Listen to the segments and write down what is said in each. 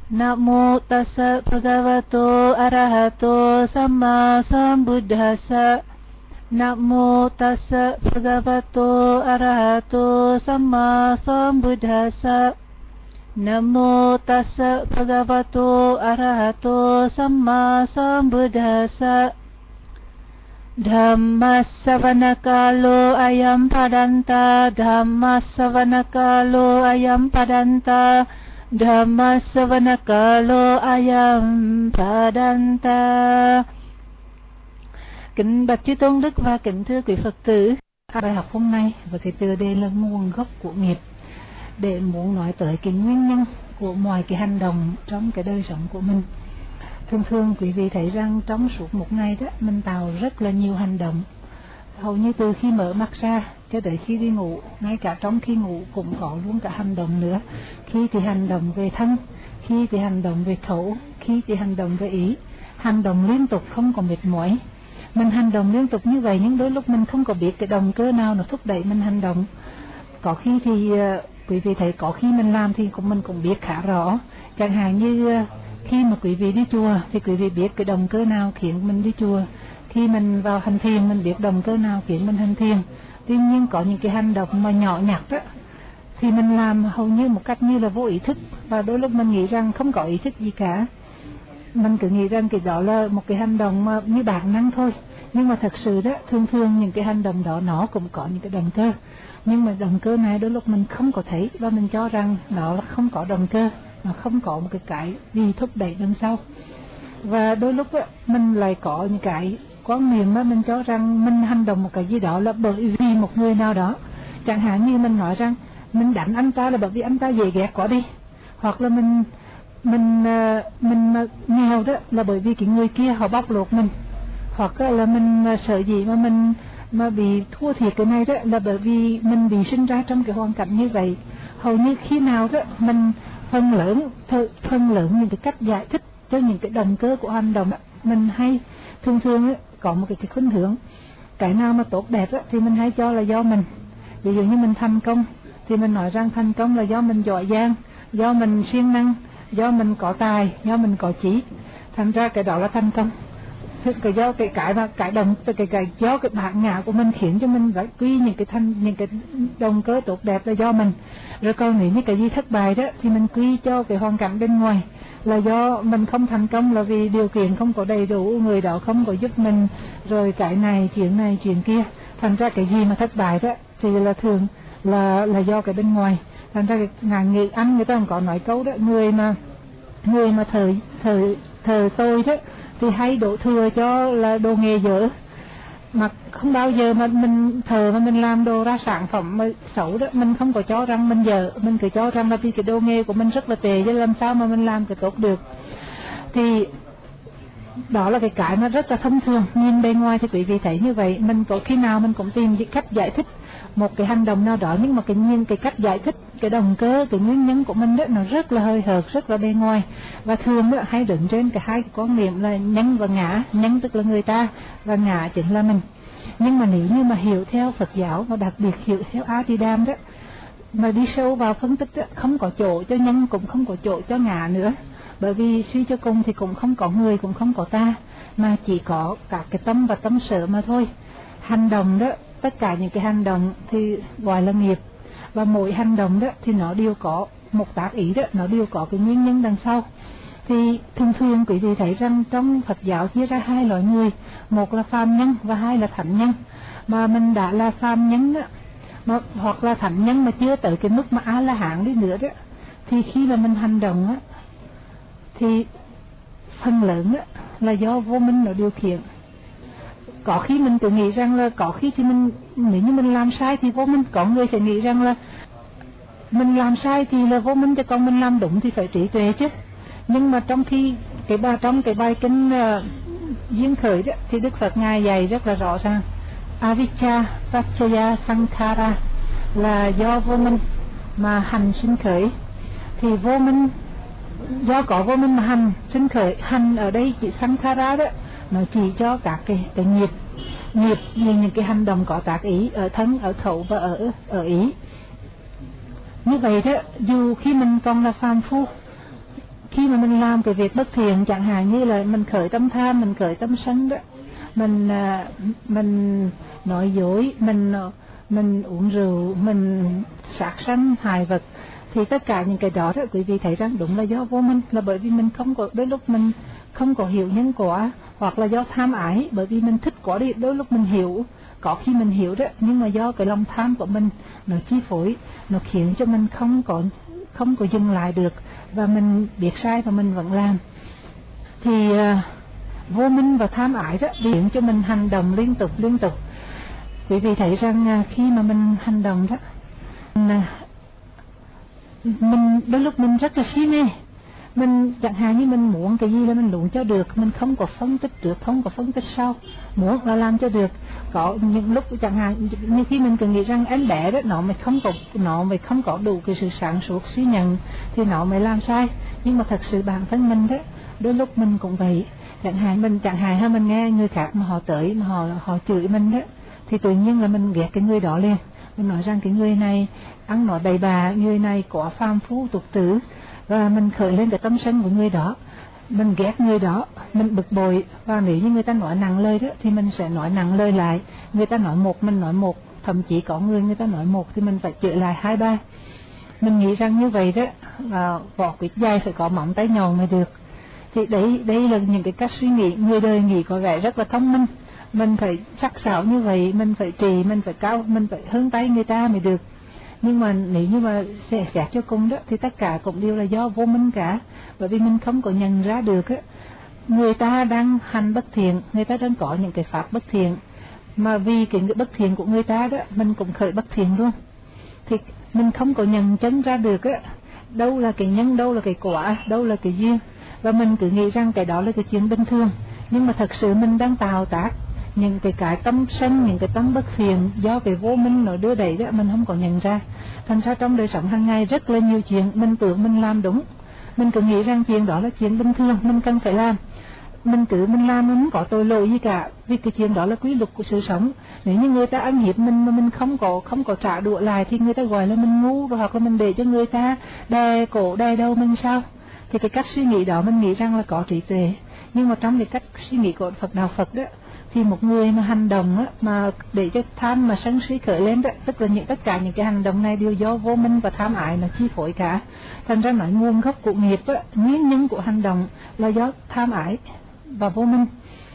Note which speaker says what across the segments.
Speaker 1: Namo tassa bhagavato arahato samma sambuddhassa. Namo tassa bhagavato arahato samma sambuddhassa. Namo tassa bhagavato arahato samma sambuddhassa. Dhammasavanakalo ayam padanta, Dhammasavanakalo ayam padanta, Dhammasavanakalo ayam padanta. Kính bạch Chư Tôn Đức và kính thưa quý Phật tử, bài học hôm nay với cái tựa đề là nguồn gốc của nghiệp, để muốn nói tới cái nguyên nhân của mọi cái hành động trong cái đời sống của mình. Thường quý vị thấy rằng trong suốt một ngày đó mình tạo rất là nhiều hành động, hầu như từ khi mở mắt ra cho tới khi đi ngủ, ngay cả trong khi ngủ cũng có luôn cả hành động nữa. Khi thì hành động về thân, khi thì hành động về khẩu, khi thì hành động về ý, hành động liên tục không có mệt mỏi. Mình hành động liên tục như vậy nhưng đôi lúc mình không có biết cái động cơ nào nó thúc đẩy mình hành động. Có khi thì quý vị thấy có khi mình làm thì mình cũng biết khá rõ. Chẳng hạn như khi mà quý vị đi chùa thì quý vị biết cái động cơ nào khiến mình đi chùa. Khi mình vào hành thiền mình biết động cơ nào khiến mình hành thiền. Tuy nhiên có những cái hành động mà nhỏ nhặt đó thì mình làm hầu như một cách như là vô ý thức, và đôi lúc mình nghĩ rằng không có ý thức gì cả. Mình cứ nghĩ rằng cái đó là một cái hành động mà như bản năng thôi. Nhưng mà thật sự đó, thường những cái hành động đó nó cũng có những cái động cơ. Nhưng mà động cơ này đôi lúc mình không có thấy, và mình cho rằng nó không có động cơ, mà không có một cái gì thúc đẩy đằng sau. Và đôi lúc đó, mình lại có những cái quan niệm mà mình cho rằng mình hành động một cái gì đó là bởi vì một người nào đó. Chẳng hạn như mình nói rằng mình đánh anh ta là bởi vì anh ta dễ ghét quá đi, hoặc là mình nghèo đó là bởi vì cái người kia họ bóc lột mình, hoặc là mình sợ gì mà mình mà bị thua thiệt cái này đó là bởi vì mình bị sinh ra trong cái hoàn cảnh như vậy. Hầu như khi nào đó mình phần lớn những cái cách giải thích cho những cái động cơ của hành động, mình hay thường có một cái khuynh hướng, cái nào mà tốt đẹp đó, thì mình hay cho là do mình. Ví dụ như mình thành công thì mình nói rằng thành công là do mình giỏi giang, do mình siêng năng, do mình có tài, do mình có trí, thành ra cái đó là thành công. Cái do do cái bản ngã của mình khiến cho mình phải quy những cái động cơ tốt đẹp là do mình. Rồi còn nếu như cái gì thất bại đó thì mình quy cho cái hoàn cảnh bên ngoài, là do mình không thành công là vì điều kiện không có đầy đủ, người đó không có giúp mình, rồi cái này chuyện kia. Thành ra cái gì mà thất bại đó thì là thường là do cái bên ngoài. Thành ra cái người Anh người ta còn có nói câu đó, người mà thờ tôi đó thì hay đổ thừa cho là đồ nghề dở, mà không bao giờ mà mình thờ mà mình làm đồ ra sản phẩm mà xấu đó, mình không có cho rằng mình dở, mình cứ cho rằng là vì cái đồ nghề của mình rất là tệ chứ làm sao mà mình làm cái tốt được. Thì đó là cái mà rất là thông thường, nhìn bên ngoài thì quý vị thấy như vậy. Mình có khi nào mình cũng tìm cách giải thích một cái hành động nào đó, nhưng mà cái cách giải thích, cái động cơ, cái nguyên nhân của mình đó nó rất là hơi hợt, rất là bên ngoài. Và thường đó hay đứng trên hai cái quan niệm là nhân và ngã. Nhân tức là người ta và ngã chính là mình. Nhưng mà nếu như mà hiểu theo Phật giáo, và đặc biệt hiểu theo A-di-đàm đó, mà đi sâu vào phân tích đó, không có chỗ cho nhân cũng không có chỗ cho ngã nữa. Bởi vì suy cho cùng thì cũng không có người, cũng không có ta, mà chỉ có cả cái tâm và tâm sở mà thôi. Hành động đó, tất cả những cái hành động thì gọi là nghiệp. Và mỗi hành động đó thì nó đều có một tác ý đó, nó đều có cái nguyên nhân đằng sau. Thì thường quý vị thấy rằng trong Phật giáo chia ra hai loại người, một là phàm nhân và hai là thánh nhân. Mà mình đã là phàm nhân đó, hoặc là thánh nhân mà chưa tới cái mức mà A-la-hán đi nữa đó, thì khi mà mình hành động á thì phần lớn á là do vô minh nó điều khiển. Có khi mình tự nghĩ rằng là có khi thì nếu như mình làm sai thì vô minh, có người sẽ nghĩ rằng là mình làm sai thì là vô minh, cho còn mình làm đúng thì phải trí tuệ chứ. Nhưng mà trong cái bài kinh duyên khởi đó, thì Đức Phật ngài dạy rất là rõ ràng, avijja paccaya sankhara là do vô minh mà hành sinh khởi. Thì vô minh, do có vô minh mà hành sinh khởi. Hành ở đây chỉ sankhara đó, nó chỉ cho các cái nghiệp những cái hành động có tác ý ở thân, ở khẩu và ở ý. Như vậy đó, dù khi mình còn là phàm phu, khi mà mình làm cái việc bất thiện, chẳng hạn như là mình khởi tâm tham, mình khởi tâm sân đó, mình nói dối, mình uống rượu, mình sát sanh hại vật, thì tất cả những cái đó đó quý vị thấy rằng đúng là do vô minh, là bởi vì mình không có, đôi lúc mình không có hiểu nhân quả, hoặc là do tham ái, bởi vì mình thích quá đi, đôi lúc mình hiểu, có khi mình hiểu đó, nhưng mà do cái lòng tham của mình nó chi phối, nó khiến cho mình không có dừng lại được, và mình biết sai và mình vẫn làm. Thì vô minh và tham ái đó khiến cho mình hành động liên tục. Quý vị thấy rằng khi mà mình hành động đó, mình đôi lúc mình rất là si mê. Mình chẳng hạn như mình muốn cái gì là mình muốn cho được, mình không có phân tích trước, không có phân tích sau, muốn là làm cho được. Có những lúc chẳng hạn như khi mình cứ nghĩ rằng em bé đó nó mới không có đủ cái sự sáng suốt suy nhận thì nó mới làm sai, nhưng mà thật sự bản thân mình đó đôi lúc mình cũng vậy. Chẳng hạn mình nghe người khác mà họ tới mà họ chửi mình đó, thì tự nhiên là mình ghét cái người đó liền. Mình nói rằng cái người này ăn nói bậy bạ, người này có phàm phu tục tử, và mình khởi lên cái tâm sân của người đó, mình ghét người đó, mình bực bội. Và nếu như người ta nói nặng lời đó thì mình sẽ nói nặng lời lại. Người ta nói một mình nói một, thậm chí có người ta nói một thì mình phải chửi lại 2-3. Mình nghĩ rằng như vậy đó, vỏ quýt dày phải có móng tay nhọn mới được. Thì đây là những cái cách suy nghĩ người đời nghĩ có vẻ rất là thông minh. Mình phải sắc sảo như vậy, mình phải trì, mình phải cao, mình phải hơn tay người ta mới được. Nhưng mà nếu như mà xét cho cùng đó thì tất cả cũng đều là do vô minh cả. Bởi vì mình không có nhận ra được á, người ta đang hành bất thiện, người ta đang có những cái pháp bất thiện, mà vì cái bất thiện của người ta đó mình cũng khởi bất thiện luôn. Thì mình không có nhận chân ra được á, đâu là cái nhân, đâu là cái quả, đâu là cái duyên, và mình cứ nghĩ rằng cái đó là cái chuyện bình thường. Nhưng mà thật sự mình đang tạo tác những cái tâm sân, những cái tâm bất thiện do cái vô minh nó đưa đẩy đó, mình không có nhận ra. Thành ra trong đời sống hàng ngày rất là nhiều chuyện mình tưởng mình làm đúng, mình cứ nghĩ rằng chuyện đó là chuyện bình thường, mình cần phải làm, mình làm nó không có tội lỗi gì cả, vì cái chuyện đó là quy luật của sự sống. Nếu như người ta ăn hiếp mình mà mình không có trả đũa lại thì người ta gọi là mình ngu, rồi hoặc là mình để cho người ta đè cổ đè đầu mình sao. Thì cái cách suy nghĩ đó mình nghĩ rằng là có trí tuệ, nhưng mà trong cái cách suy nghĩ của đạo Phật đó, thì một người mà hành động á, mà để cho tham mà sân si khởi lên đó, tức là tất cả những cái hành động này đều do vô minh và tham ái nó chi phối cả. Thành ra nói nguồn gốc của nghiệp á, nguyên nhân của hành động là do tham ái và vô minh.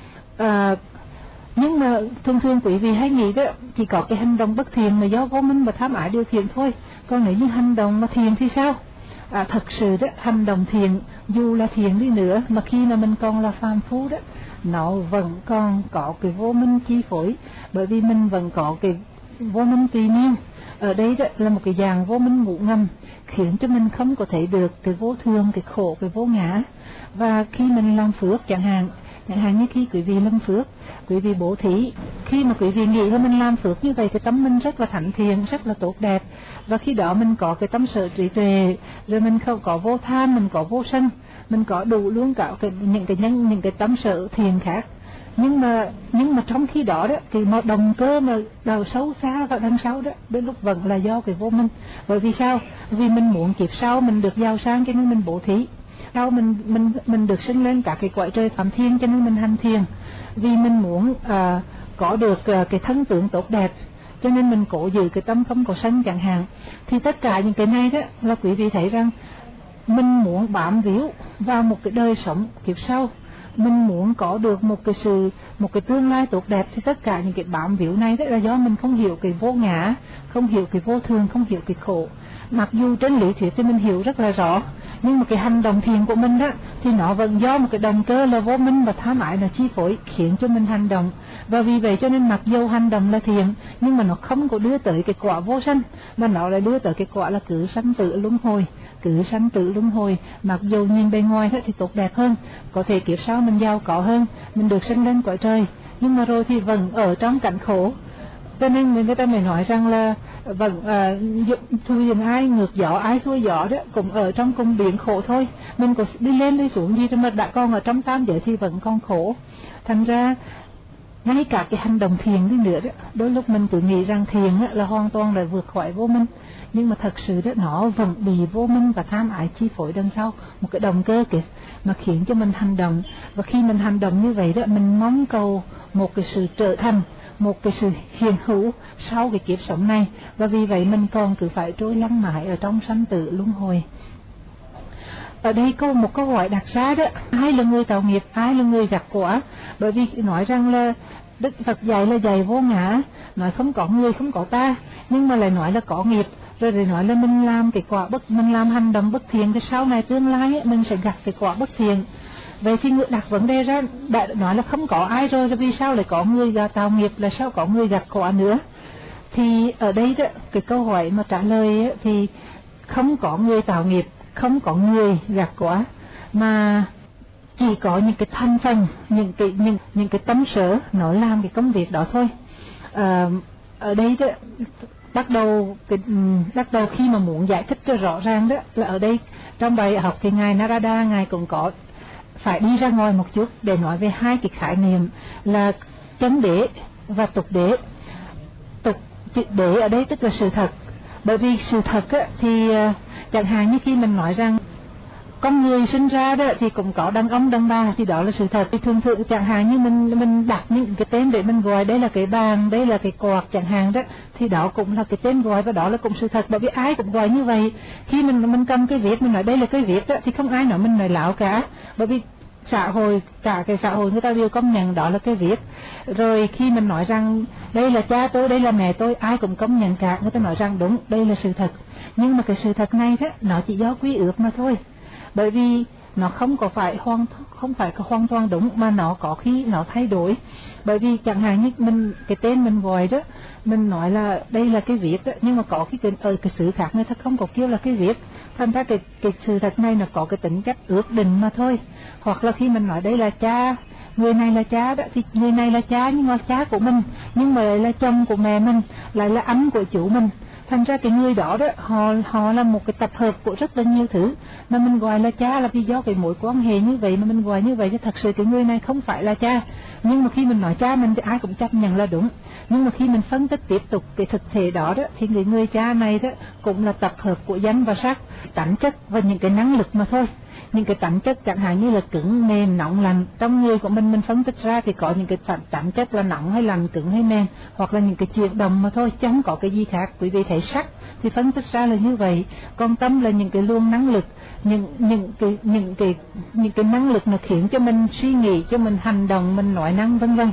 Speaker 1: Nhưng mà thường quý vị hay nghĩ đó, chỉ có cái hành động bất thiện mà do vô minh và tham ái điều khiển thôi. Còn nếu như hành động mà thiện thì sao? Thật sự đó, hành động thiện dù là thiện đi nữa mà khi mà mình còn là phàm phu đó, nó vẫn còn có cái vô minh chi phối, bởi vì mình vẫn có cái vô minh tùy miên. Ở đây đó là một cái dạng vô minh ngủ ngầm, khiến cho mình không có thấy được cái vô thường, cái khổ, cái vô ngã. Và khi mình làm phước chẳng hạn như khi quý vị làm phước, quý vị bố thí, khi mà quý vị nghĩ là mình làm phước như vậy, cái tâm mình rất là thánh thiện, rất là tốt đẹp, và khi đó mình có cái tâm sở trí tuệ, rồi mình không có vô tham, mình có vô sân, mình có đủ luôn cả những cái tâm sở thiện khác. Nhưng mà trong khi đó đó, thì một động cơ mà đào sâu xa và đằng sau đó, đến lúc vẫn là do cái vô minh. Bởi vì sao? Vì mình muốn kiếp sau mình được giàu sang cho nên mình bố thí, sau mình được sinh lên cả cái cõi trời phạm thiên cho nên mình hành thiền, vì mình muốn có được cái thân tướng tốt đẹp cho nên mình cố giữ cái tâm không có sân chẳng hạn. Thì tất cả những cái này đó là quý vị thấy rằng mình muốn bám víu vào một cái đời sống kiếp sau, mình muốn có được một cái tương lai tốt đẹp, thì tất cả những cái bám víu này đó là do mình không hiểu cái vô ngã, không hiểu cái vô thường, không hiểu cái khổ. Mặc dù trên lý thuyết thì mình hiểu rất là rõ, nhưng mà cái hành động thiện của mình đó thì nó vẫn do một cái động cơ là vô minh và tham ái nó chi phối, khiến cho mình hành động. Và vì vậy cho nên mặc dù hành động là thiện, nhưng mà nó không có đưa tới cái quả vô sanh, mà nó lại đưa tới cái quả là cứ sanh tử luân hồi. Mặc dù nhìn bề ngoài thì tốt đẹp hơn, có thể kiếp sau mình giàu có hơn, mình được sinh lên cõi trời, nhưng mà rồi thì vẫn ở trong cảnh khổ. Cho nên người ta mới nói rằng là vẫn thuyền ai ngược gió, ai xuôi gió đó, cũng ở trong cùng biển khổ thôi. Mình có đi lên đi xuống gì mà đã còn ở trong tam giới thì vẫn còn khổ. Thành ra ngay cả cái hành động thiền đi nữa đó, đôi lúc mình cứ nghĩ rằng thiền là hoàn toàn là vượt khỏi vô minh, nhưng mà thật sự đó nó vẫn bị vô minh và tham ái chi phối đằng sau, một cái động cơ kìa mà khiến cho mình hành động. Và khi mình hành động như vậy đó, mình mong cầu một cái sự trở thành, một cái sự hiện hữu sau cái kiếp sống này, và vì vậy mình còn cứ phải trôi lăn mãi ở trong sanh tử luân hồi. Ở đây có một câu hỏi đặt ra đó, ai là người tạo nghiệp, ai là người gặt quả? Bởi vì nói rằng là Đức Phật dạy là dạy vô ngã, nói không có người, không có ta, nhưng mà lại nói là có nghiệp, rồi để nói là mình làm cái quả mình làm hành động bất thiện thì sau này tương lai mình sẽ gặt cái quả bất thiện. Vậy thì đặt vấn đề ra, đã nói là không có ai rồi vì sao lại có người tạo nghiệp, là sao có người gặt quả nữa? Thì ở đây đó, cái câu hỏi mà trả lời ấy, thì không có người tạo nghiệp, không có người gặt quả, mà chỉ có những cái thành phần, những cái tấm sở nó làm cái công việc đó thôi. Ở đây đó, bắt đầu khi mà muốn giải thích cho rõ ràng đó là ở đây trong bài học thì ngài Narada ngài cũng có phải đi ra ngoài một chút để nói về hai cái khái niệm là chánh đế và tục đế. Chữ đế ở đây tức là sự thật, bởi vì sự thật á, thì chẳng hạn như khi mình nói rằng con người sinh ra đó thì cũng có đàn ông đàn bà thì đó là sự thật. Thì thường chẳng hạn như mình đặt những cái tên để mình gọi, đây là cái bàn, đây là cái quạt chẳng hạn đó, thì đó cũng là cái tên gọi và đó là cũng sự thật, bởi vì ai cũng gọi như vậy. Khi mình cầm cái viết mình nói đây là cái viết đó thì không ai nói mình nói láo cả, bởi vì cả cái xã hội người ta đều công nhận đó là cái viết. Rồi khi mình nói rằng đây là cha tôi, đây là mẹ tôi, ai cũng công nhận cả, người ta nói rằng đúng, đây là sự thật. Nhưng mà cái sự thật này đó nó chỉ do quy ước mà thôi, bởi vì nó không phải hoàn toàn đúng, mà nó có khi nó thay đổi. Bởi vì chẳng hạn như cái tên mình gọi đó, mình nói là đây là cái viết đó, nhưng mà có cái sự khác người ta không có kêu là cái viết. Thành ra cái sự thật này nó có cái tính chất ước định mà thôi. Hoặc là khi mình nói đây là cha, người này là cha đó, thì người này là cha nhưng mà cha của mình, nhưng mà lại là chồng của mẹ mình, lại là anh của chủ mình. Thành ra cái người đó họ là một cái tập hợp của rất là nhiều thứ, mà mình gọi là cha là vì do cái mối quan hệ như vậy mà mình gọi như vậy, chứ thật sự cái người này không phải là cha. Nhưng mà khi mình nói cha mình thì ai cũng chấp nhận là đúng. Nhưng mà khi mình phân tích tiếp tục cái thực thể đó thì người cha này đó cũng là tập hợp của danh và sắc, tánh chất và những cái năng lực mà thôi. Những cái tánh chất chẳng hạn như là cứng, mềm, nóng, lạnh, trong người của mình phân tích ra thì có những cái tánh chất là nóng hay lạnh, cứng hay mềm, hoặc là những cái chuyển động mà thôi, chứ không có cái gì khác. Quý vị thấy sắc thì phân tích ra là như vậy, còn tâm là những cái luồng năng lực, những cái năng lực nó khiến cho mình suy nghĩ, cho mình hành động, mình nói năng vân vân.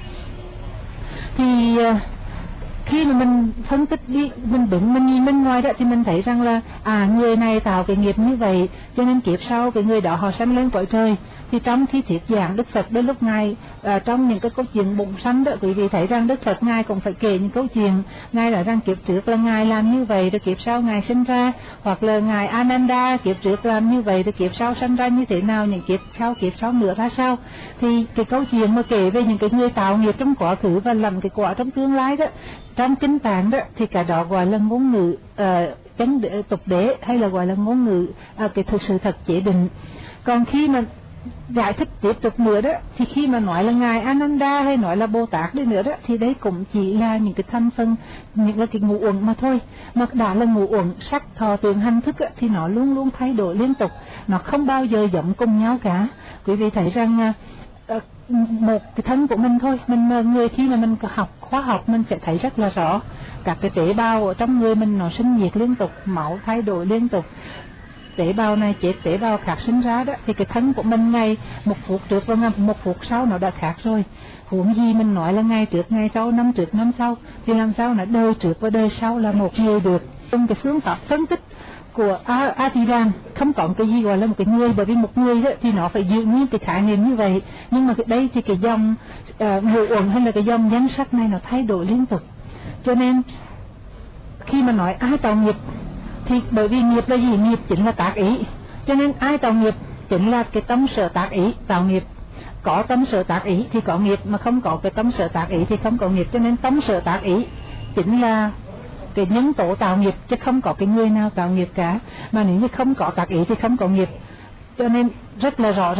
Speaker 1: Thì khi mà mình phân tích đi, mình đứng mình nhìn bên ngoài đó thì mình thấy rằng là người này tạo cái nghiệp như vậy, cho nên kiếp sau cái người đó họ sanh lên cõi trời. Thì trong khi thuyết giảng Đức Phật đôi lúc ngài trong những cái câu chuyện bụng sanh đó, quý vị thấy rằng Đức Phật ngài cũng phải kể những câu chuyện. Ngài nói rằng kiếp trước là ngài làm như vậy, rồi kiếp sau ngài sinh ra, hoặc là ngài Ananda kiếp trước làm như vậy, rồi kiếp sau sinh ra như thế nào, những kiếp sau nữa ra sao. Thì cái câu chuyện mà kể về những cái người tạo nghiệp trong quá khứ và làm cái quả trong tương lai đó, trong kinh tạng đó thì cả đó gọi là ngôn ngữ chánh tục đế, hay là gọi là ngôn ngữ cái thực sự thật chế định. Còn khi mà giải thích tiếp tục nữa đó, thì khi mà nói là ngài Ananda hay nói là Bồ Tát đi nữa đó, thì đấy cũng chỉ là những cái thành phần, những là cái ngũ uẩn mà thôi. Mà đã là ngũ uẩn sắc thọ tưởng hành thức đó, thì nó luôn luôn thay đổi liên tục, nó không bao giờ giống cùng nhau cả. Quý vị thấy rằng một cái thân của mình thôi, người khi mà mình học khóa học mình sẽ thấy rất là rõ các cái tế bào ở trong người mình nó sinh nhiệt liên tục, máu thay đổi liên tục, tế bào này chết tế bào khác sinh ra đó. Thì cái thân của mình ngày một phút trước và một phút sau nó đã khác rồi, huống gì mình nói là ngày trước ngày sau, năm trước năm sau, thì làm sao là đời trước và đời sau là một người được. Trong cái phương pháp phân tích của Adidan không có cái gì gọi là một cái người, bởi vì một người đó, thì nó phải giữ nguyên cái khái niệm như vậy. Nhưng mà đây thì cái dòng ngũ uẩn hay là cái dòng nhân sắc này nó thay đổi liên tục, cho nên khi mà nói ai tạo nghiệp thì bởi vì nghiệp là gì? Nghiệp chính là tác ý, cho nên ai tạo nghiệp chính là cái tâm sở tác ý tạo nghiệp. Có tâm sở tác ý thì có nghiệp, mà không có cái tâm sở tác ý thì không có nghiệp. Cho nên tâm sở tác ý chính là cái nhân tố tạo nghiệp, chứ không có cái người nào tạo nghiệp cả. Mà nếu như không có tác ý thì không có nghiệp. Cho nên rất là rõ ràng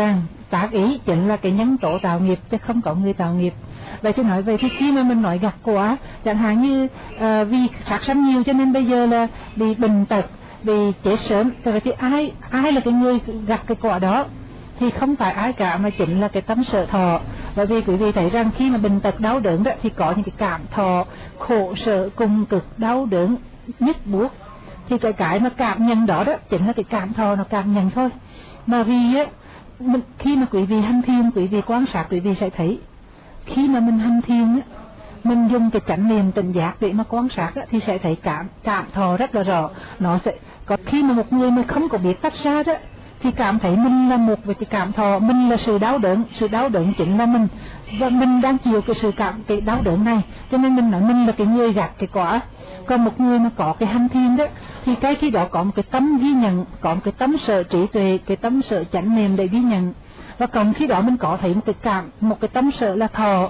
Speaker 1: tác ý chính là cái nhân tố tạo nghiệp, chứ không có người tạo nghiệp. Vậy thì nói về thì khi mà mình nói gặt quả, chẳng hạn như vì sát sanh nhiều cho nên bây giờ là bị bệnh tật, bị chết sớm, thì ai là cái người gặt cái quả đó? Thì không phải ai cả, mà chính là cái tâm sở thọ. Bởi vì quý vị thấy rằng khi mà bệnh tật đau đớn đó, thì có những cái cảm thọ khổ sở cùng cực, đau đớn nhức buốt, thì cái mà cảm nhận đó chính là cái cảm thọ nó cảm nhận thôi. Mà vì á, khi mà quý vị hành thiền, quý vị quan sát, quý vị sẽ thấy khi mà mình hành thiền á, mình dùng cái chánh niệm tỉnh giác để mà quan sát á, thì sẽ thấy cảm thọ rất là rõ. Nó sẽ có khi mà một người mà không có biết tách ra đó, thì cảm thấy mình là một với cái cảm thọ, mình là sự đau đớn chính là mình, và mình đang chịu cái đau đớn này, cho nên mình nói mình là cái người gặt cái quả. Còn một người mà có cái hành thiền đó, thì cái khi đó có một cái tâm ghi nhận, có một cái tâm sở trí tuệ, cái tâm sở chánh niệm để ghi nhận. Và còn khi đó mình có thấy một cái tâm sở là thọ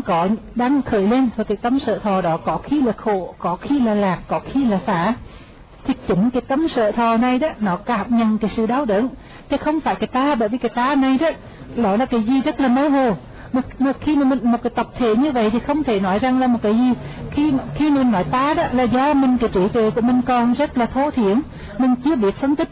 Speaker 1: đang khởi lên, và cái tâm sở thọ đó có khi là khổ, có khi là lạc, có khi là phá. Thì chính cái tâm sở thọ này đó, nó cảm nhận cái sự đau đớn, chứ không phải cái ta. Bởi vì cái ta này đó, nó là cái gì rất là mơ hồ. Mà khi mà mình một cái tập thể như vậy thì không thể nói rằng là một cái gì. Khi mình nói ta đó là do mình, cái trí tuệ của mình còn rất là thô thiển, mình chưa biết phân tích.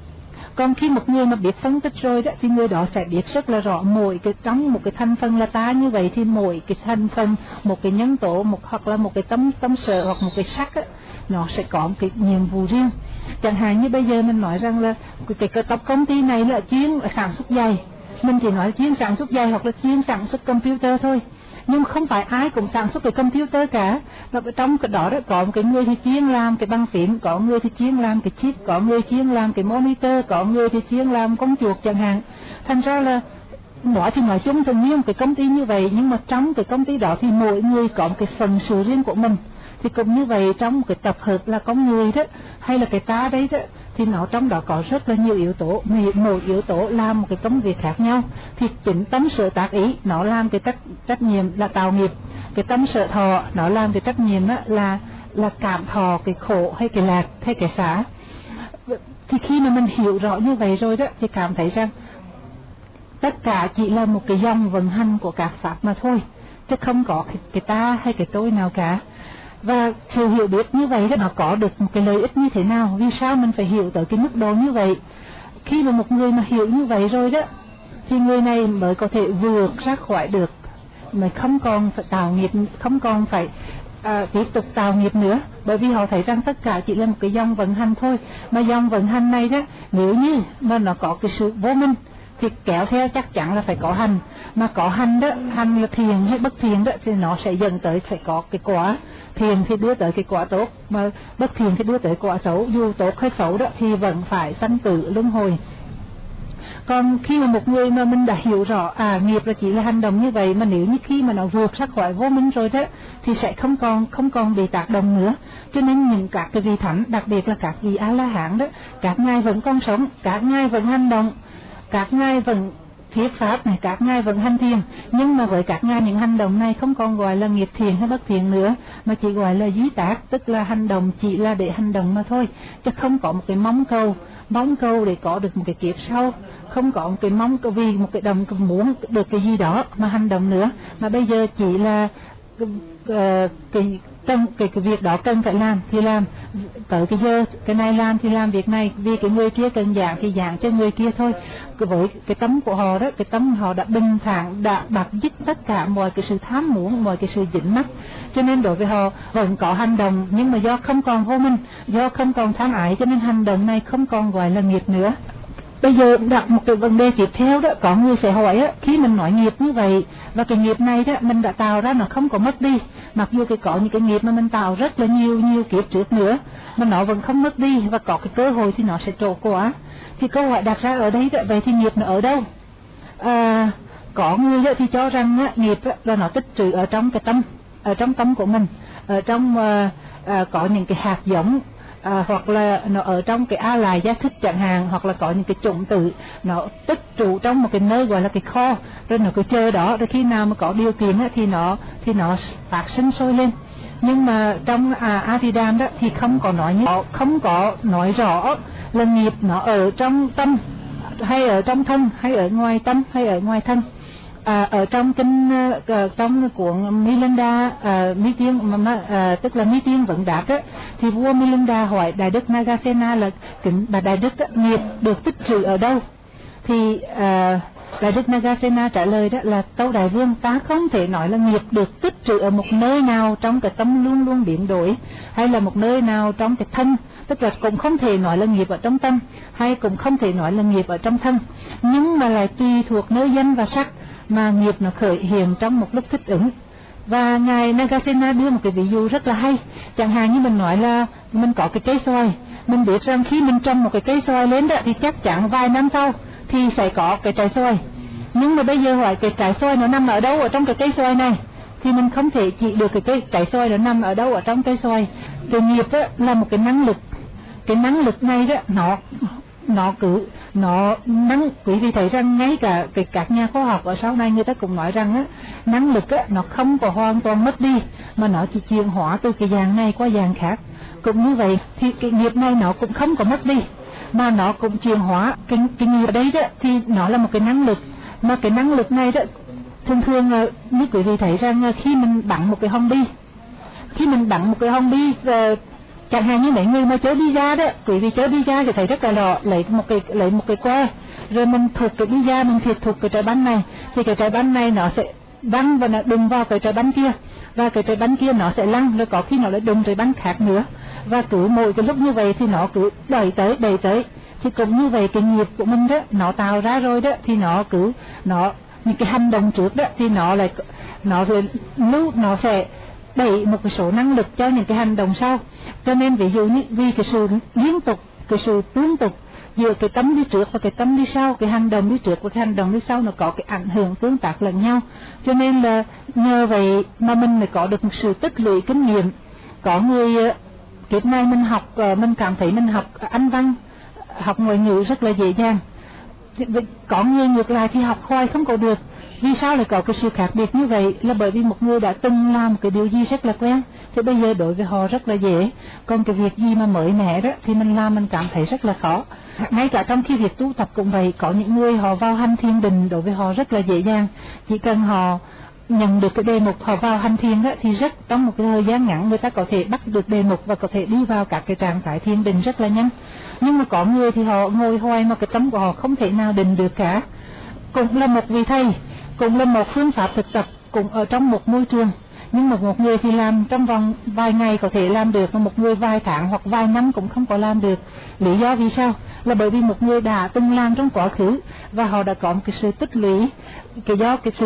Speaker 1: Còn khi một người mà biết phân tích rồi đó, thì người đó sẽ biết rất là rõ trong một cái thành phần là ta như vậy, thì mỗi cái thành phần, một cái nhân tố, hoặc là một cái tâm sở, hoặc một cái sắc á, nó sẽ có một cái nhiệm vụ riêng. Chẳng hạn như bây giờ mình nói rằng là cái tập công ty này là chuyên sản xuất giày, mình chỉ nói chuyên sản xuất giày hoặc là chuyên sản xuất computer thôi. Nhưng không phải ai cũng sản xuất cái computer cả. Và trong cái đó có một cái người thì chuyên làm cái băng phím, có người thì chuyên làm cái chip, có người chuyên làm cái monitor, có người thì chuyên làm con chuột chẳng hạn. Thành ra là nói thì nói chung thường như một cái công ty như vậy, nhưng mà trong cái công ty đó thì mỗi người có một cái phần sự riêng của mình. Thì cũng như vậy, trong một cái tập hợp là con người đó, hay là cái ta đấy đó, thì nó trong đó có rất là nhiều yếu tố, mỗi yếu tố làm một cái công việc khác nhau. Thì chính tâm sở tác ý nó làm cái trách nhiệm là tạo nghiệp, cái tâm sở thọ nó làm cái trách nhiệm là cảm thọ cái khổ hay cái lạc hay cái xả. Thì khi mà mình hiểu rõ như vậy rồi đó, thì cảm thấy rằng tất cả chỉ là một cái dòng vận hành của các pháp mà thôi, chứ không có cái ta hay cái tôi nào cả. Và sự hiểu biết như vậy đó, nó có được một cái lợi ích như thế nào? Vì sao mình phải hiểu tới cái mức độ như vậy? Khi mà một người mà hiểu như vậy rồi đó, thì người này mới có thể vượt ra khỏi được, mà không còn phải tạo nghiệp, không còn phải tiếp tục tạo nghiệp nữa. Bởi vì họ thấy rằng tất cả chỉ là một cái dòng vận hành thôi. Mà dòng vận hành này đó, nếu như mà nó có cái sự vô minh, thì kéo theo chắc chắn là phải có hành. Mà có hành đó, hành là thiền hay bất thiền đó, thì nó sẽ dẫn tới phải có cái quả. Thiền thì đưa tới cái quả tốt, mà bất thiền thì đưa tới quả xấu. Dù tốt hay xấu đó thì vẫn phải sanh tử luân hồi. Còn khi mà một người mà mình đã hiểu rõ nghiệp là chỉ là hành động như vậy, mà nếu như khi mà nó vượt ra khỏi vô minh rồi đó, thì sẽ không còn bị tác động nữa. Cho nên những các cái vị thánh, đặc biệt là các vị A-la-hán đó, các ngài vẫn còn sống, các ngài vẫn hành động, các ngài vẫn thuyết pháp này, các ngài vẫn hành thiền. Nhưng mà với các ngài những hành động này không còn gọi là nghiệp thiền hay bất thiền nữa, mà chỉ gọi là duy tác, tức là hành động chỉ là để hành động mà thôi, chứ không có một cái mong cầu để có được một cái kiếp sau, không có một cái mong cầu vì một cái đồng muốn được cái gì đó mà hành động nữa. Mà bây giờ chỉ là cái việc đó cần phải làm thì làm, tới cái giờ cái này làm thì làm việc này, vì cái người kia cần dạng thì dạng cho người kia thôi. Với cái tâm của họ đó, cái tâm họ đã bình thản, đã bạc dứt tất cả mọi cái sự tham muốn, mọi cái sự dính mắc. Cho nên đối với họ vẫn có hành động, nhưng mà do không còn vô minh, do không còn tham ái, cho nên hành động này không còn gọi là nghiệp nữa. Bây giờ đặt một cái vấn đề tiếp theo đó, có người sẽ hỏi á, khi mình nói nghiệp như vậy và cái nghiệp này đó mình đã tạo ra nó không có mất đi, mặc dù có những cái nghiệp mà mình tạo rất là nhiều kiếp trước nữa mà nó vẫn không mất đi, và có cái cơ hội thì nó sẽ trổ quả. Thì câu hỏi đặt ra ở đây đó, vậy thì nghiệp nó ở đâu? Có người thì cho rằng nghiệp là nó tích trữ ở trong cái tâm, ở trong tâm của mình, ở trong có những cái hạt giống, hoặc là nó ở trong cái a lại gia thức chẳng hạn, hoặc là có những cái chủng tử nó tích trụ trong một cái nơi gọi là cái kho, rồi nó cứ chờ đó, rồi khi nào mà có điều kiện thì nó phát sinh sôi lên. Nhưng mà trong Abhidhamma đó thì không có nói rõ là nghiệp nó ở trong tâm, hay ở trong thân, hay ở ngoài tâm, hay ở ngoài thân. Ở trong kinh trong cuốn Milinda Mi Tiên tức là Mi Tiên Vấn Đáp á, thì vua Milinda hỏi Đại Đức Nagasena là kính bà Đại Đức nghiệp được tích trữ ở đâu? Thì Đại Đức Nagasena trả lời đó là tâu Đại Vương, ta không thể nói là nghiệp được tích trữ ở một nơi nào trong cái tâm luôn luôn biến đổi, hay là một nơi nào trong cái thân, tức là cũng không thể nói là nghiệp ở trong tâm, hay cũng không thể nói là nghiệp ở trong thân, nhưng mà lại tùy thuộc nơi danh và sắc mà nghiệp nó khởi hiện trong một lúc thích ứng. Và ngài Nagasena đưa một cái ví dụ rất là hay. Chẳng hạn như mình nói là mình có cái cây xoài, mình biết rằng khi mình trồng một cái cây xoài lên đó thì chắc chắn vài năm sau thì sẽ có cái trái xoài. Nhưng mà bây giờ hỏi cái trái xoài nó nằm ở đâu ở trong cái cây xoài này, thì mình không thể chỉ được cái trái xoài nó nằm ở đâu ở trong cây xoài. Cái nghiệp đó là một cái năng lực. Cái năng lực này đó quý vị thấy rằng ngay cả các nhà khoa học ở sau này người ta cũng nói rằng á, năng lực á, nó không có hoàn toàn mất đi, mà nó chỉ chuyển hóa từ cái dạng này qua dạng khác. Cũng như vậy thì cái nghiệp này nó cũng không có mất đi, mà nó cũng chuyển hóa. Cái nghiệp ở đây đó thì nó là một cái năng lực, mà cái năng lực này đó thường như quý vị thấy rằng khi mình bắn một cái hòn bi, chẳng hạn như mấy người mà chơi bida đó, quý vị chơi bida thì thấy rất là lọ, lấy một cái que, rồi mình thụt cái bida, mình thụt cái trái banh này, thì cái trái banh này nó sẽ văng và nó đụng vào cái trái banh kia, và cái trái banh kia nó sẽ lăn, rồi có khi nó lại đụng trái banh khác nữa, và cứ mỗi cái lúc như vậy thì nó cứ đẩy tới. Thì cũng như vậy cái nghiệp của mình đó, nó tạo ra rồi đó, thì những cái hành động trước đó thì nó sẽ đẩy một cái số năng lực cho những cái hành động sau. Cho nên ví dụ như vì cái sự liên tục, cái sự tương tục giữa cái tâm đi trước và cái tâm đi sau, cái hành động đi trước và cái hành động đi sau nó có cái ảnh hưởng tương tác lẫn nhau. Cho nên là nhờ vậy mà mình mới có được một sự tích lũy kinh nghiệm. Có người kiếp này mình cảm thấy mình học Anh văn, học ngoại ngữ rất là dễ dàng. Có người ngược lại thì học hoài không có được. Vì sao lại có cái sự khác biệt như vậy? Là bởi vì một người đã từng làm cái điều gì rất là quen, thì bây giờ đối với họ rất là dễ. Còn cái việc gì mà mới mẻ đó thì mình làm mình cảm thấy rất là khó. Ngay cả trong khi việc tu tập cũng vậy, có những người họ vào hành thiền định đối với họ rất là dễ dàng. Chỉ cần họ nhận được cái đề mục, họ vào hành thiền đó, thì trong một cái thời gian ngắn người ta có thể bắt được đề mục và có thể đi vào các cái trạng thái thiền định rất là nhanh. Nhưng mà có người thì họ ngồi hoài mà cái tâm của họ không thể nào định được cả. Cũng là một vị thầy, cũng là một phương pháp thực tập, cũng ở trong một môi trường, nhưng mà một người thì làm trong vòng vài ngày có thể làm được, mà một người vài tháng hoặc vài năm cũng không có làm được. Lý do vì sao? Là bởi vì một người đã từng làm trong quá khứ và họ đã có một cái sự tích lũy, cái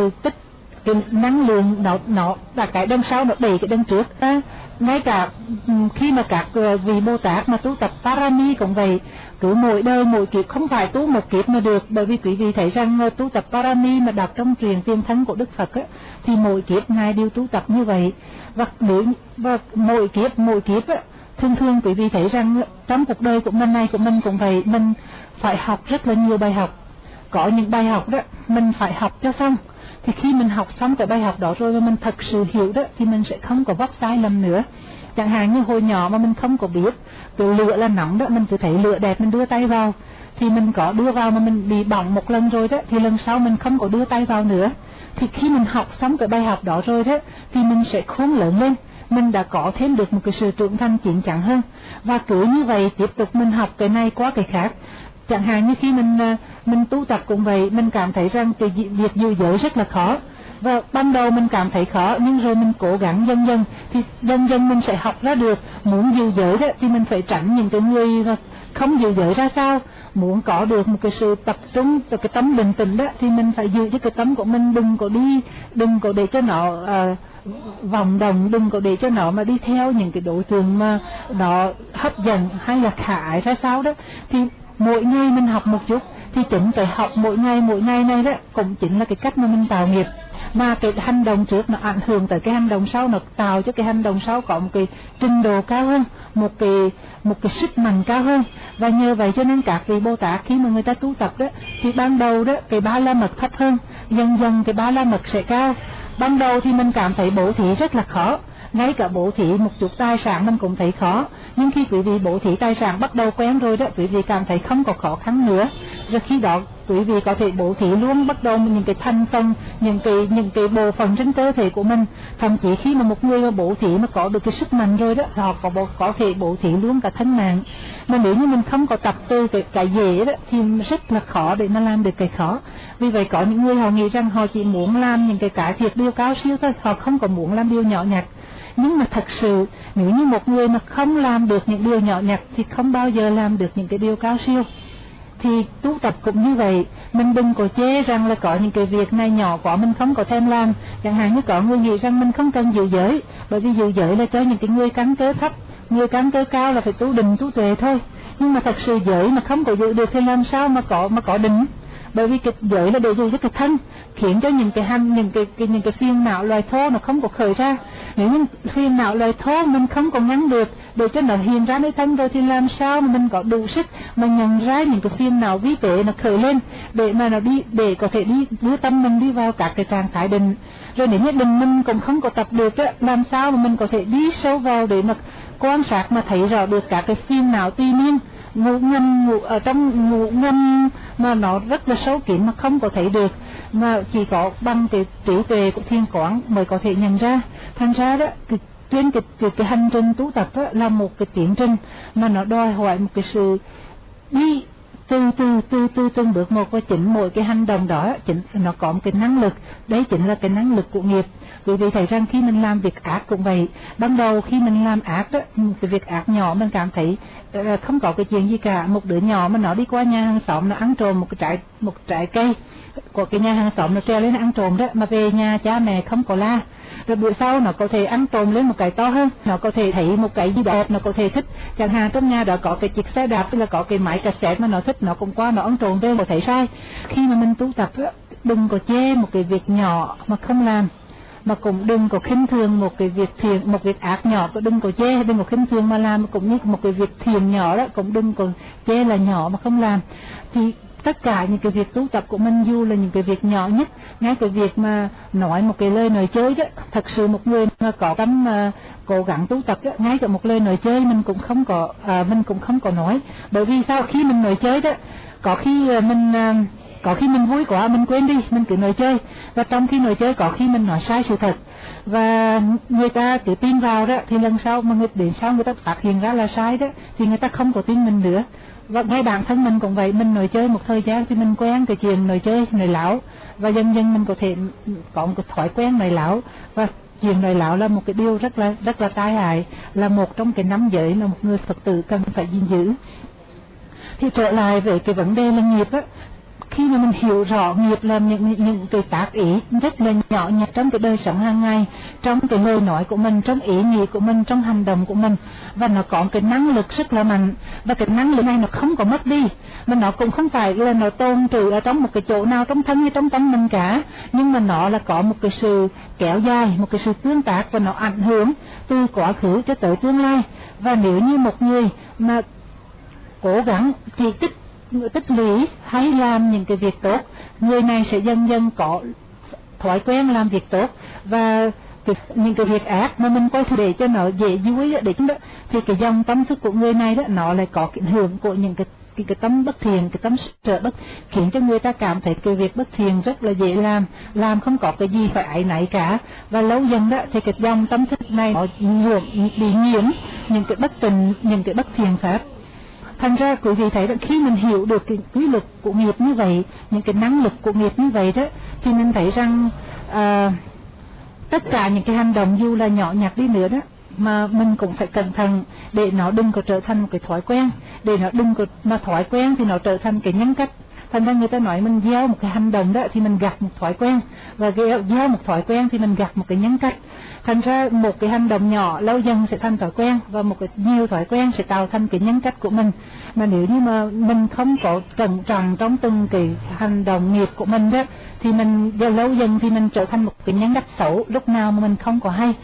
Speaker 1: năng lượng nó là cái đằng sau nó đẩy cái đằng trước. Ngay cả khi mà các vị Bồ Tát mà tu tập Parami cũng vậy, cứ mỗi đời mỗi kiếp, không phải tu một kiếp mà được. Bởi vì quý vị thấy rằng tu tập Parami mà đọc trong truyền tiền thân của Đức Phật á, thì mỗi kiếp ngài đều tu tập như vậy. Và mỗi kiếp á, thường quý vị thấy rằng trong cuộc đời của mình cũng vậy, mình phải học rất là nhiều bài học. Có những bài học đó mình phải học cho xong, thì khi mình học xong cái bài học đó rồi và mình thật sự hiểu đó, thì mình sẽ không có vấp sai lầm nữa. Chẳng hạn như hồi nhỏ mà mình không có biết cái lửa là nóng đó, mình cứ thấy lửa đẹp mình đưa tay vào, thì mình có đưa vào mà mình bị bỏng một lần rồi đó, thì lần sau mình không có đưa tay vào nữa. Thì khi mình học xong cái bài học đó rồi đó, thì mình sẽ khôn lớn lên, mình đã có thêm được một cái sự trưởng thành chín chắn hơn. Và cứ như vậy tiếp tục mình học cái này qua cái khác. Chẳng hạn như khi mình tu tập cũng vậy, mình cảm thấy rằng cái việc giữ giới rất là khó, và ban đầu mình cảm thấy khó, nhưng rồi mình cố gắng dần dần mình sẽ học ra được. Muốn giữ giới đó thì mình phải tránh những cái người không giữ giới ra sao. Muốn có được một cái sự tập trung, cái tâm bình tĩnh đó, thì mình phải giữ cho cái tâm của mình đừng có để cho nó vòng đồng, đừng có để cho nó mà đi theo những cái đối tượng mà nó hấp dẫn hay là khả ái ra sao đó. Thì mỗi ngày mình học một chút, thì chính cái học mỗi ngày này đó cũng chính là cái cách mà mình tạo nghiệp. Mà cái hành động trước nó ảnh hưởng tới cái hành động sau, nó tạo cho cái hành động sau có một cái trình độ cao hơn, một cái sức mạnh cao hơn. Và nhờ vậy cho nên các vị Bồ Tát khi mà người ta tu tập đó, thì ban đầu đó cái ba la mật thấp hơn, dần dần cái ba la mật sẽ cao. Ban đầu thì mình cảm thấy bố thí rất là khó, ngay cả bố thí một chút tài sản mình cũng thấy khó. Nhưng khi quý vị bố thí tài sản bắt đầu quen rồi đó, quý vị cảm thấy không có khó khăn nữa, rồi khi đó quý vị có thể bố thí luôn, bắt đầu những cái thành phần, những cái bộ phận trên cơ thể của mình. Thậm chí khi mà một người mà bố thí mà có được cái sức mạnh rồi đó, họ có thể bố thí luôn cả thân mạng. Mà nếu như mình không có tập từ cái dễ đó thì rất là khó để mà làm được cái khó. Vì vậy có những người họ nghĩ rằng họ chỉ muốn làm những cái việc điều cao siêu thôi, họ không có muốn làm điều nhỏ nhặt. Nhưng mà thật sự nếu như một người mà không làm được những điều nhỏ nhặt thì không bao giờ làm được những cái điều cao siêu. Thì tu tập cũng như vậy, mình đừng có chê rằng là có những cái việc này nhỏ quá mình không có thèm làm. Chẳng hạn như có người nghĩ rằng mình không cần giữ giới, bởi vì giữ giới là cho những cái người cắn cơ thấp, người cắn cơ cao là phải tu định tu tuệ thôi. Nhưng mà thật sự giới mà không có giữ được thì làm sao mà có định? Bởi vì cái giới là để giữ cho cái thân, khiến cho những cái phiền não loài thô nó không có khởi ra. Nếu như phiền não loài thô mình không có ngăn được để cho nó hiện ra nơi thân rồi thì làm sao mà mình có đủ sức mà nhận ra những cái phiền não vi tế nó khởi lên để mà nó đi, để có thể đi đưa tâm mình đi vào các cái trạng thái định. Rồi nếu như định mình cũng không có tập được đó, làm sao mà mình có thể đi sâu vào để mà quan sát mà thấy rõ được các cái phiền não tùy miên ngủ ở trong ngủ ngầm mà nó rất là sâu kín mà không có thấy được, mà chỉ có bằng cái trí tuệ của thiên quán mới có thể nhận ra. Thành ra đó trên cái hành trình tu tập đó là một cái tiến trình mà nó đòi hỏi một cái sự đi từ từng bước một, và chính mỗi cái hành động đó chính nó có một cái năng lực, đấy chính là cái năng lực của nghiệp. Quý vị thấy rằng khi mình làm việc ác cũng vậy, ban đầu khi mình làm ác đó, cái việc ác nhỏ mình cảm thấy không có cái chuyện gì cả. Một đứa nhỏ mà nó đi qua nhà hàng xóm nó ăn trộm một trái cây của cái nhà hàng xóm, nó treo lên ăn trộm đó, mà về nhà cha mẹ không có la. Rồi bữa sau nó có thể ăn trộm lên một cái to hơn, nó có thể thấy một cái gì đẹp nó có thể thích, chẳng hạn trong nhà đó có cái chiếc xe đạp hay là có cái máy cassette mà nó thích, nó cũng qua nó ăn trộm về, có thấy sai. Khi mà mình tu tập đó, đừng có chê một cái việc nhỏ mà không làm, mà cũng đừng có khinh thường một cái việc thiện, một việc ác nhỏ cũng đừng có chê, đừng có khinh thường mà làm. Cũng như một cái việc thiện nhỏ đó cũng đừng có chê là nhỏ mà không làm. Thì tất cả những cái việc tu tập của mình, dù là những cái việc nhỏ nhất, ngay cái việc mà nói một cái lời nói chơi đó, thật sự một người mà có tâm cố gắng tu tập đó, ngay cả một lời nói chơi mình cũng không có nói. Bởi vì sao? Khi mình nói chơi đó, có khi mình vui quá mình quên đi, mình cứ nói chơi, và trong khi nói chơi có khi mình nói sai sự thật, và người ta cứ tin vào đó, thì lần sau mà đến sau người ta phát hiện ra là sai đó thì người ta không có tin mình nữa. Và ngay bản thân mình cũng vậy, mình nói chơi một thời gian thì mình quen cái chuyện nói chơi, nói láo, và dần dần mình có thể có một cái thói quen nói láo. Và chuyện nói láo là một cái điều rất là tai hại, là một trong cái năm giới mà một người Phật tử cần phải gìn giữ. Thì trở lại về cái vấn đề là nghiệp á, khi mà mình hiểu rõ nghiệp là những cái tác ý rất là nhỏ nhặt trong cái đời sống hàng ngày, trong cái lời nói của mình, trong ý nghĩ của mình, trong hành động của mình, và nó có cái năng lực rất là mạnh, và cái năng lực này nó không có mất đi, mà nó cũng không phải là nó tồn trữ ở trong một cái chỗ nào trong thân hay trong tâm mình cả, nhưng mà nó là có một cái sự kéo dài, một cái sự tương tác, và nó ảnh hưởng từ quá khứ cho tới tương lai. Và nếu như một người mà cố gắng chỉ tích lũy hay làm những cái việc tốt, người này sẽ dần dần có thói quen làm việc tốt, và những cái việc ác mà mình coi thử để cho nó dễ vui để chúng đó, thì cái dòng tâm thức của người này đó nó lại có cái hưởng của những cái tâm bất thiện, cái tâm sợ bất, khiến cho người ta cảm thấy cái việc bất thiện rất là dễ làm không có cái gì phải áy náy cả. Và lâu dần đó thì cái dòng tâm thức này nó bị nhiễm những cái bất tịnh, những cái bất thiện pháp. Thành ra quý vị thấy rằng khi mình hiểu được cái quy luật của nghiệp như vậy, những cái năng lực của nghiệp như vậy đó, thì mình thấy rằng tất cả những cái hành động dù là nhỏ nhặt đi nữa đó, mà mình cũng phải cẩn thận để nó đừng có trở thành một cái thói quen, để nó đừng có mà thói quen thì nó trở thành cái nhân cách. Thành ra người ta nói mình gieo một cái hành động đó thì mình gặt một thói quen, và gieo một thói quen thì mình gặt một cái nhân cách. Thành ra một cái hành động nhỏ lâu dần sẽ thành thói quen, và một cái nhiều thói quen sẽ tạo thành cái nhân cách của mình. Mà nếu như mà mình không có cẩn trọng trong từng cái hành động nghiệp của mình đó, thì mình lâu dần thì mình trở thành một cái nhân cách xấu, lúc nào mà mình không có hay.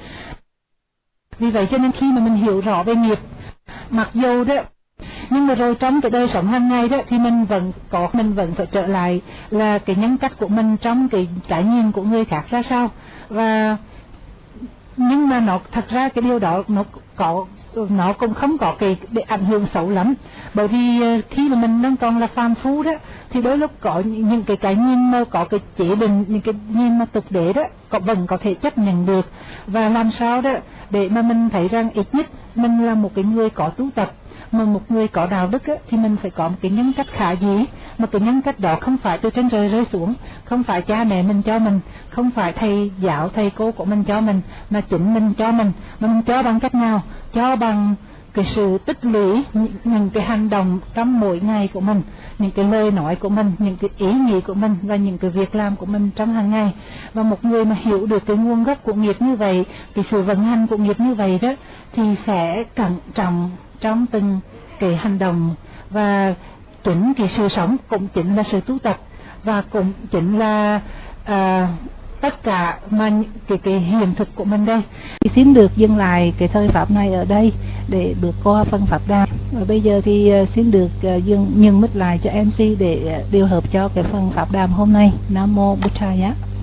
Speaker 1: Vì vậy cho nên khi mà mình hiểu rõ về nghiệp, mặc dù đó, nhưng mà rồi trong cái đời sống hàng ngày đó thì mình vẫn phải trở lại là cái nhân cách của mình trong cái nhìn của người khác ra sao. Và nhưng mà nó thật ra cái điều đó nó cũng không có cái để ảnh hưởng xấu lắm, bởi vì khi mà mình đang còn là phàm phu đó thì đôi lúc có những cái nhìn mà có cái chế định, những cái nhìn mà tục đế đó vẫn có thể chấp nhận được, và làm sao đó để mà mình thấy rằng ít nhất mình là một cái người có tu tập, mà một người có đạo đức thì mình phải có một cái nhân cách khả dĩ, mà cái nhân cách đó không phải từ trên trời rơi xuống, không phải cha mẹ mình cho mình, không phải thầy giáo thầy cô của mình cho mình, mà chính mình cho mình. Mà mình cho bằng cách nào? Cho bằng cái sự tích lũy những cái hành động trong mỗi ngày của mình, những cái lời nói của mình, những cái ý nghĩ của mình và những cái việc làm của mình trong hàng ngày. Và một người mà hiểu được cái nguồn gốc của nghiệp như vậy, cái sự vận hành của nghiệp như vậy đó, thì sẽ cẩn trọng trong từng cái hành động, và chính cái sự sống cũng chính là sự tu tập, và cũng chính là tất cả mà cái hiện thực của mình đây. Xin được dừng lại cái thời pháp này ở đây để bước qua phần pháp đàm. Và bây giờ thì xin được nhường mic lại cho MC để điều hợp cho cái phần pháp đàm hôm nay. Nam mô Bụt Thaya.